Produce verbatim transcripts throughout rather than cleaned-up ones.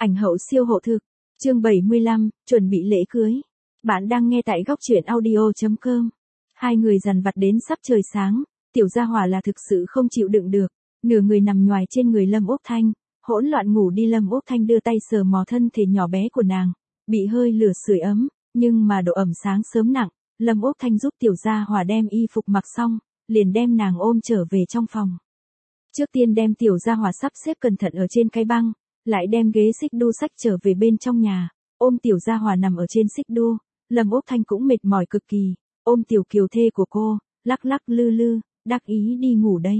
Ảnh hậu siêu hộ thực. Chương bảy mươi lăm, chuẩn bị lễ cưới. Bạn đang nghe tại góc truyện audio chấm com. Hai người dằn vặt đến sắp trời sáng, tiểu gia hỏa là thực sự không chịu đựng được, nửa người nằm nhoài trên người Lâm Úc Thanh, hỗn loạn ngủ đi. Lâm Úc Thanh đưa tay sờ mò thân thể nhỏ bé của nàng, bị hơi lửa sưởi ấm, nhưng mà độ ẩm sáng sớm nặng, Lâm Úc Thanh giúp tiểu gia hỏa đem y phục mặc xong, liền đem nàng ôm trở về trong phòng. Trước tiên đem tiểu gia hỏa sắp xếp cẩn thận ở trên cái băng, lại đem ghế xích đu sách trở về bên trong nhà, ôm tiểu gia hỏa nằm ở trên xích đu. Lâm Úc Thanh cũng mệt mỏi cực kỳ, ôm tiểu kiều thê của cô, lắc lắc lư lư, đắc ý đi ngủ đây.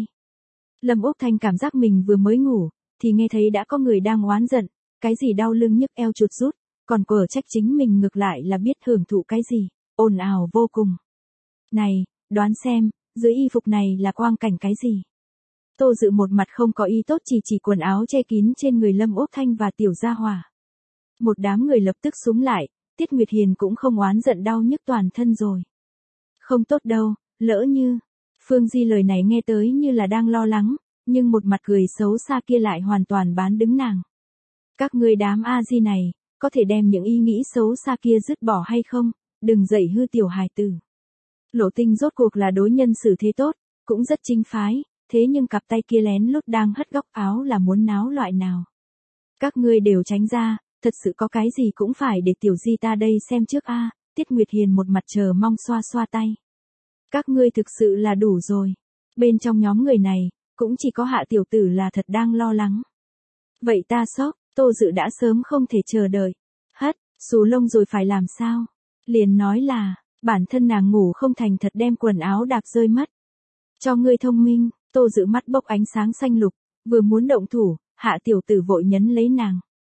Lâm Úc Thanh cảm giác mình vừa mới ngủ, thì nghe thấy đã có người đang oán giận, cái gì đau lưng nhức eo chuột rút, còn cô ở trách chính mình ngược lại là biết hưởng thụ cái gì, ồn ào vô cùng. Này, đoán xem, dưới y phục này là quang cảnh cái gì? Tô Dự một mặt không có ý tốt chỉ chỉ quần áo che kín trên người Lâm Úc Thanh và tiểu gia hỏa. Một đám người lập tức xúm lại, Tiết Nguyệt Hiền cũng không oán giận đau nhức toàn thân rồi. Không tốt đâu, lỡ như. Phương Di lời này nghe tới như là đang lo lắng, nhưng một mặt cười xấu xa kia lại hoàn toàn bán đứng nàng. Các ngươi đám A Di này, có thể đem những ý nghĩ xấu xa kia dứt bỏ hay không, đừng dạy hư tiểu hài tử. Lộ Tinh rốt cuộc là đối nhân xử thế tốt, cũng rất chính phái, thế nhưng cặp tay kia lén lút đang hất góc áo là muốn náo loại nào. Các ngươi đều tránh ra, thật sự có cái gì cũng phải để tiểu Di ta đây xem trước a. Tiết Nguyệt Hiền một mặt chờ mong xoa xoa tay. Các ngươi thực sự là đủ rồi. Bên trong nhóm người này, cũng chỉ có Hạ tiểu tử là thật đang lo lắng. Vậy ta sốc, Tô Dự đã sớm không thể chờ đợi. Hất, xù lông rồi phải làm sao? Liền nói là, bản thân nàng ngủ không thành thật đem quần áo đạp rơi mất. Cho ngươi thông minh. Tô Dự mắt bốc ánh sáng xanh lục, vừa muốn động thủ, Hạ tiểu tử vội nhấn lấy nàng.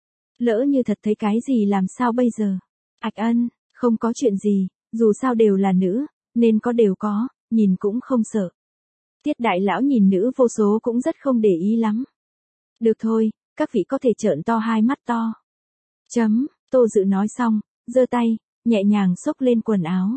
Lỡ như thật thấy cái gì làm sao bây giờ? Ạch Ân, không có chuyện gì, dù sao đều là nữ, nên có đều có, nhìn cũng không sợ. Tiết đại lão nhìn nữ vô số cũng rất không để ý lắm. Được thôi, các vị có thể trợn to hai mắt to. Chấm, Tô Dự nói xong, giơ tay, nhẹ nhàng xốc lên quần áo.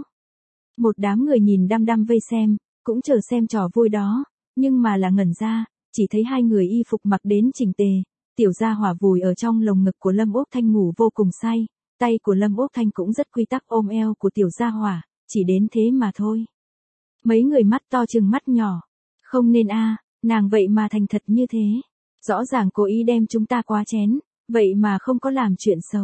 Một đám người nhìn đăm đăm vây xem, cũng chờ xem trò vui đó. Nhưng mà là ngẩn ra, chỉ thấy hai người y phục mặc đến chỉnh tề, tiểu gia hỏa vùi ở trong lồng ngực của Lâm Úc Thanh ngủ vô cùng say, tay của Lâm Úc Thanh cũng rất quy tắc ôm eo của tiểu gia hỏa, chỉ đến thế mà thôi. Mấy người mắt to chừng mắt nhỏ, không nên a, nàng vậy mà thành thật như thế, rõ ràng cố ý đem chúng ta quá chén, vậy mà không có làm chuyện xấu.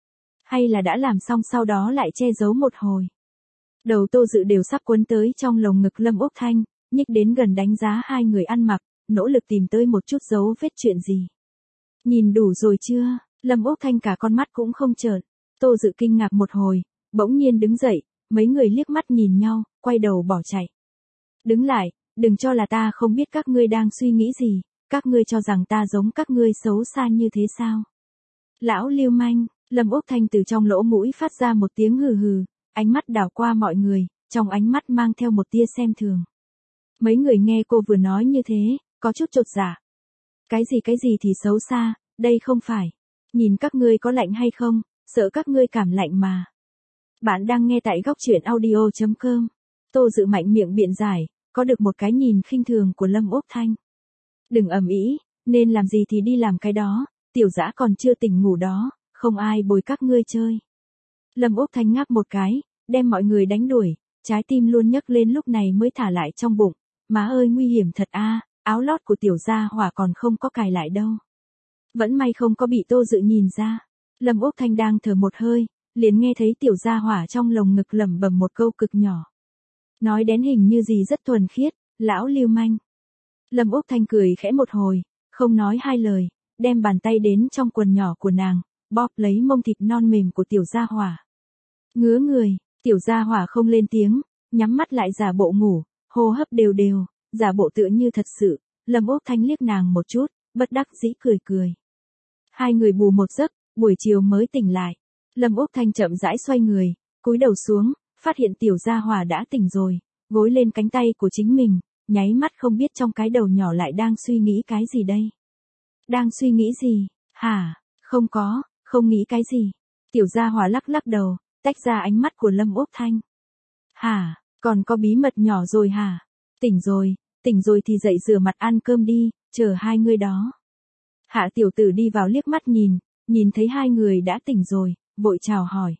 Hay là đã làm xong sau đó lại che giấu một hồi. Đầu Tô Dự đều sắp quấn tới trong lồng ngực Lâm Úc Thanh. Nhích đến gần đánh giá hai người ăn mặc, nỗ lực tìm tới một chút dấu vết chuyện gì. Nhìn đủ rồi chưa? Lâm Úc Thanh cả con mắt cũng không trợn. Tô Dự kinh ngạc một hồi, bỗng nhiên đứng dậy, mấy người liếc mắt nhìn nhau, quay đầu bỏ chạy. Đứng lại, đừng cho là ta không biết các ngươi đang suy nghĩ gì, các ngươi cho rằng ta giống các ngươi xấu xa như thế sao? Lão lưu manh, Lâm Úc Thanh từ trong lỗ mũi phát ra một tiếng hừ hừ, ánh mắt đảo qua mọi người, trong ánh mắt mang theo một tia xem thường. Mấy người nghe cô vừa nói như thế, có chút chột dạ. Cái gì cái gì thì xấu xa, đây không phải. Nhìn các ngươi có lạnh hay không, sợ các ngươi cảm lạnh mà. Bạn đang nghe tại góc truyện audio chấm com. Tô Dự mạnh miệng biện giải, có được một cái nhìn khinh thường của Lâm Úc Thanh. Đừng ầm ĩ, nên làm gì thì đi làm cái đó, tiểu dã còn chưa tỉnh ngủ đó, không ai bồi các ngươi chơi. Lâm Úc Thanh ngáp một cái, đem mọi người đánh đuổi, trái tim luôn nhấc lên lúc này mới thả lại trong bụng. Má ơi nguy hiểm thật a, áo lót của tiểu gia hỏa còn không có cài lại đâu. Vẫn may không có bị Tô Dự nhìn ra. Lâm Úc Thanh đang thở một hơi, liền nghe thấy tiểu gia hỏa trong lồng ngực lẩm bẩm một câu cực nhỏ. Nói đến hình như gì rất thuần khiết, lão lưu manh. Lâm Úc Thanh cười khẽ một hồi, không nói hai lời, đem bàn tay đến trong quần nhỏ của nàng, bóp lấy mông thịt non mềm của tiểu gia hỏa. Ngứa người, tiểu gia hỏa không lên tiếng, nhắm mắt lại giả bộ ngủ. Hô hấp đều đều, giả bộ tựa như thật sự, Lâm Úc Thanh liếc nàng một chút, bất đắc dĩ cười cười. Hai người bù một giấc, buổi chiều mới tỉnh lại. Lâm Úc Thanh chậm rãi xoay người, cúi đầu xuống, phát hiện tiểu gia hỏa đã tỉnh rồi, gối lên cánh tay của chính mình, nháy mắt không biết trong cái đầu nhỏ lại đang suy nghĩ cái gì đây. Đang suy nghĩ gì, hả, không có, không nghĩ cái gì. Tiểu gia hỏa lắc lắc đầu, tách ra ánh mắt của Lâm Úc Thanh. Hả? Còn có bí mật nhỏ rồi hả? Tỉnh rồi, tỉnh rồi thì dậy rửa mặt ăn cơm đi, chờ hai người đó. Hạ tiểu tử đi vào liếc mắt nhìn, nhìn thấy hai người đã tỉnh rồi, vội chào hỏi.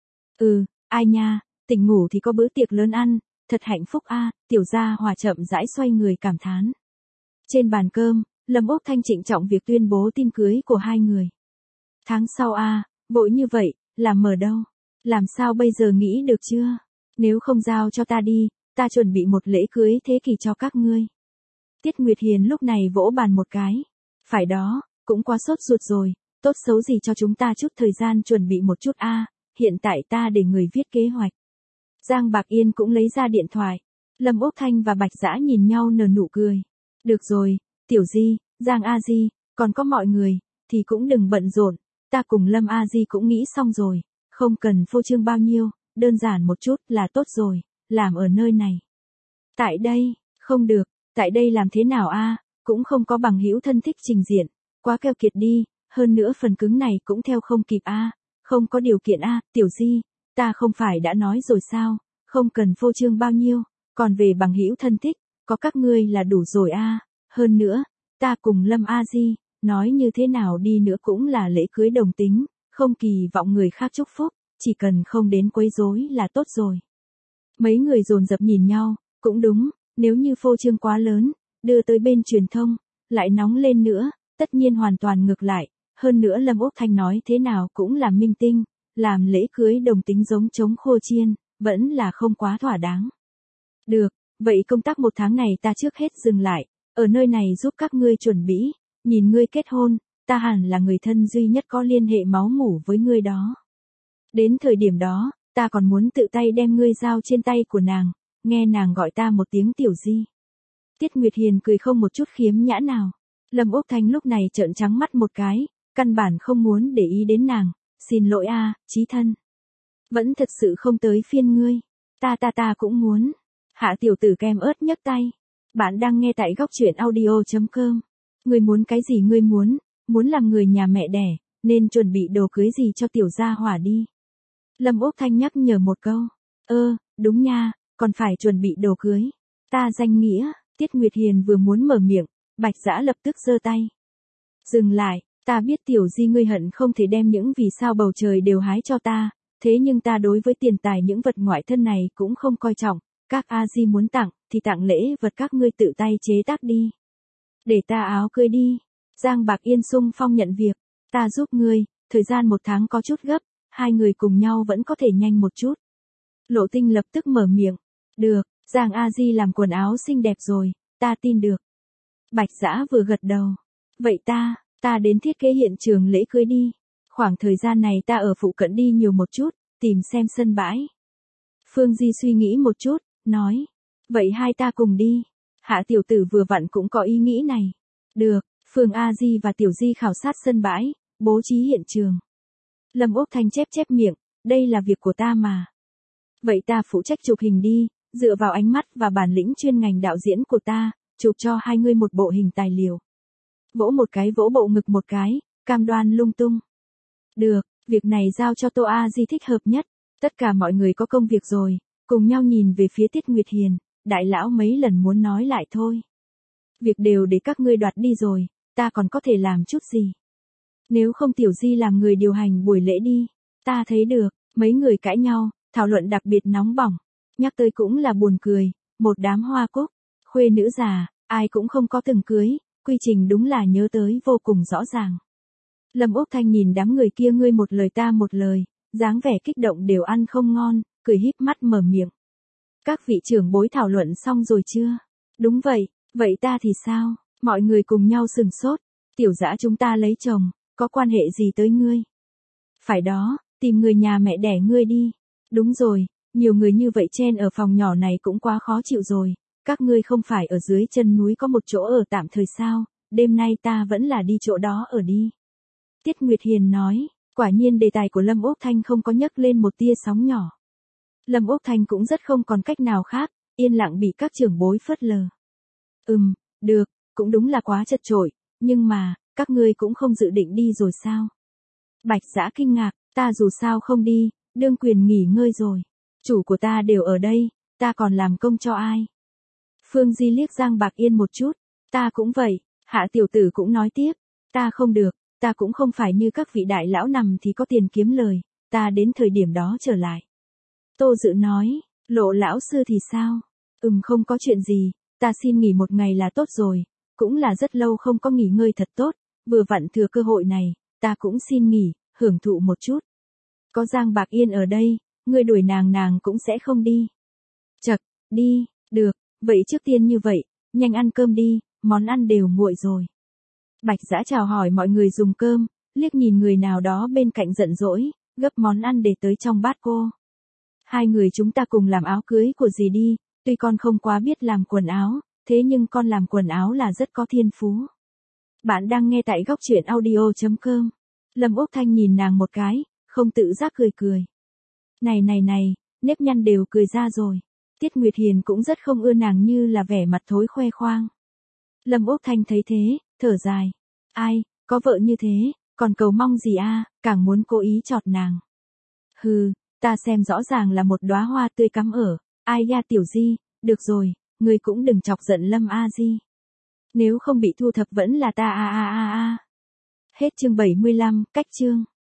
Ừ, ai nha, tỉnh ngủ thì có bữa tiệc lớn ăn, thật hạnh phúc a. Tiểu Gia Hòa chậm rãi xoay người cảm thán. Trên bàn cơm, Lâm Úc Thanh trịnh trọng việc tuyên bố tin cưới của hai người. Tháng sau a, vội như vậy, làm mờ đâu? Làm sao bây giờ nghĩ được chưa? Nếu không giao cho ta đi, ta chuẩn bị một lễ cưới thế kỷ cho các ngươi. Tiết Nguyệt Hiền lúc này vỗ bàn một cái. Phải đó, cũng quá sốt ruột rồi, tốt xấu gì cho chúng ta chút thời gian chuẩn bị một chút a. Hiện tại ta để người viết kế hoạch. Giang Bạc Yên cũng lấy ra điện thoại. Lâm Úc Thanh và Bạch Dã nhìn nhau nở nụ cười. Được rồi, Tiểu Di, Giang A Di, còn có mọi người, thì cũng đừng bận rộn. Ta cùng Lâm A Di cũng nghĩ xong rồi, không cần phô trương bao nhiêu, đơn giản một chút là tốt rồi, làm ở nơi này. Tại đây, không được, tại đây làm thế nào a? Cũng không có bằng hữu thân thích trình diện, quá keo kiệt đi, hơn nữa phần cứng này cũng theo không kịp a, không có điều kiện a. Tiểu Di, ta không phải đã nói rồi sao, không cần phô trương bao nhiêu, còn về bằng hữu thân thích, có các ngươi là đủ rồi a. Hơn nữa, ta cùng Lâm A Di, nói như thế nào đi nữa cũng là lễ cưới đồng tính, không kỳ vọng người khác chúc phúc, chỉ cần không đến quấy rối là tốt rồi. Mấy người dồn dập nhìn nhau, cũng đúng, nếu như phô trương quá lớn, đưa tới bên truyền thông, lại nóng lên nữa, tất nhiên hoàn toàn ngược lại, hơn nữa Lâm Úc Thanh nói thế nào cũng là minh tinh, làm lễ cưới đồng tính giống trống khô chiên, vẫn là không quá thỏa đáng. Được, vậy công tác một tháng này ta trước hết dừng lại, ở nơi này giúp các ngươi chuẩn bị, nhìn ngươi kết hôn, ta hẳn là người thân duy nhất có liên hệ máu mủ với ngươi đó. Đến thời điểm đó, ta còn muốn tự tay đem ngươi giao trên tay của nàng, nghe nàng gọi ta một tiếng Tiểu Di. Tiết Nguyệt Hiền cười không một chút khiếm nhã nào. Lâm Úc Thanh lúc này trợn trắng mắt một cái, căn bản không muốn để ý đến nàng, xin lỗi a, chí thân. Vẫn thật sự không tới phiên ngươi, ta ta ta cũng muốn. Hạ tiểu tử kem ớt nhấc tay. Bạn đang nghe tại góc truyện audio chấm com. Ngươi muốn cái gì ngươi muốn, muốn làm người nhà mẹ đẻ, nên chuẩn bị đồ cưới gì cho Tiểu Gia Hỏa đi. Lâm Úc Thanh nhắc nhở một câu. Ơ, đúng nha, còn phải chuẩn bị đồ cưới. Ta danh nghĩa, Tiết Nguyệt Hiền vừa muốn mở miệng, Bạch Dã lập tức giơ tay. Dừng lại, ta biết Tiểu Di ngươi hận không thể đem những vì sao bầu trời đều hái cho ta, thế nhưng ta đối với tiền tài những vật ngoại thân này cũng không coi trọng, các A Di muốn tặng, thì tặng lễ vật các ngươi tự tay chế tác đi. Để ta áo cưới đi. Giang Bạc Yên sung phong nhận việc, ta giúp ngươi, thời gian một tháng có chút gấp, hai người cùng nhau vẫn có thể nhanh một chút. Lộ Tinh lập tức mở miệng. Được, Giang A Di làm quần áo xinh đẹp rồi, ta tin được. Bạch Dã vừa gật đầu. Vậy ta, ta đến thiết kế hiện trường lễ cưới đi. Khoảng thời gian này ta ở phụ cận đi nhiều một chút, tìm xem sân bãi. Phương Di suy nghĩ một chút, nói. Vậy hai ta cùng đi. Hạ tiểu tử vừa vặn cũng có ý nghĩ này. Được, Phương A Di và Tiểu Di khảo sát sân bãi, bố trí hiện trường. Lâm Úc Thanh chép chép miệng, đây là việc của ta mà. Vậy ta phụ trách chụp hình đi, dựa vào ánh mắt và bản lĩnh chuyên ngành đạo diễn của ta, chụp cho hai người một bộ hình tài liệu. Vỗ một cái vỗ bộ ngực một cái, cam đoan lung tung. Được, việc này giao cho Tô A Di thích hợp nhất, tất cả mọi người có công việc rồi, cùng nhau nhìn về phía Tiết Nguyệt Hiền, đại lão mấy lần muốn nói lại thôi. Việc đều để các ngươi đoạt đi rồi, ta còn có thể làm chút gì. Nếu không Tiểu Di làm người điều hành buổi lễ đi, ta thấy được, mấy người cãi nhau, thảo luận đặc biệt nóng bỏng, nhắc tới cũng là buồn cười, một đám hoa cúc, khuê nữ già, ai cũng không có từng cưới, quy trình đúng là nhớ tới vô cùng rõ ràng. Lâm Úc Thanh nhìn đám người kia ngươi một lời ta một lời, dáng vẻ kích động đều ăn không ngon, cười híp mắt mở miệng. Các vị trưởng bối thảo luận xong rồi chưa? Đúng vậy, vậy ta thì sao? Mọi người cùng nhau sừng sốt, Tiểu Dã chúng ta lấy chồng, có quan hệ gì tới ngươi? Phải đó, tìm người nhà mẹ đẻ ngươi đi. Đúng rồi, nhiều người như vậy chen ở phòng nhỏ này cũng quá khó chịu rồi, các ngươi không phải ở dưới chân núi có một chỗ ở tạm thời sao, đêm nay ta vẫn là đi chỗ đó ở đi. Tiết Nguyệt Hiền nói, quả nhiên đề tài của Lâm Úc Thanh không có nhấc lên một tia sóng nhỏ. Lâm Úc Thanh cũng rất không còn cách nào khác, yên lặng bị các trưởng bối phớt lờ. Ừm, được, cũng đúng là quá chật chội, nhưng mà, các ngươi cũng không dự định đi rồi sao? Bạch Dã kinh ngạc, ta dù sao không đi, đương quyền nghỉ ngơi rồi. Chủ của ta đều ở đây, ta còn làm công cho ai? Phương Di liếc Giang Bạc Yên một chút, ta cũng vậy, Hạ tiểu tử cũng nói tiếp, ta không được, ta cũng không phải như các vị đại lão nằm thì có tiền kiếm lời, ta đến thời điểm đó trở lại. Tô Dự nói, Lộ lão sư thì sao? Ừm không có chuyện gì, ta xin nghỉ một ngày là tốt rồi, cũng là rất lâu không có nghỉ ngơi thật tốt, vừa vặn thừa cơ hội này, ta cũng xin nghỉ, hưởng thụ một chút. Có Giang Bạc Yên ở đây, ngươi đuổi nàng nàng cũng sẽ không đi. Chậc, đi, được, vậy trước tiên như vậy, nhanh ăn cơm đi, món ăn đều nguội rồi. Bạch Dã chào hỏi mọi người dùng cơm, liếc nhìn người nào đó bên cạnh giận dỗi, gấp món ăn để tới trong bát cô. Hai người chúng ta cùng làm áo cưới của dì đi, tuy con không quá biết làm quần áo, thế nhưng con làm quần áo là rất có thiên phú. Bạn đang nghe tại góc truyện audio chấm com. Lâm Úc Thanh nhìn nàng một cái, không tự giác cười cười. Này này này, nếp nhăn đều cười ra rồi. Tiết Nguyệt Hiền cũng rất không ưa nàng như là vẻ mặt thối khoe khoang. Lâm Úc Thanh thấy thế, thở dài. Ai, có vợ như thế, còn cầu mong gì a, càng muốn cố ý chọt nàng. Hừ, ta xem rõ ràng là một đóa hoa tươi cắm ở. Ai ya Tiểu Di, được rồi, ngươi cũng đừng chọc giận Lâm A Di. Nếu không bị thu thập vẫn là ta a a a a. Hết chương bảy mươi lăm, cách chương.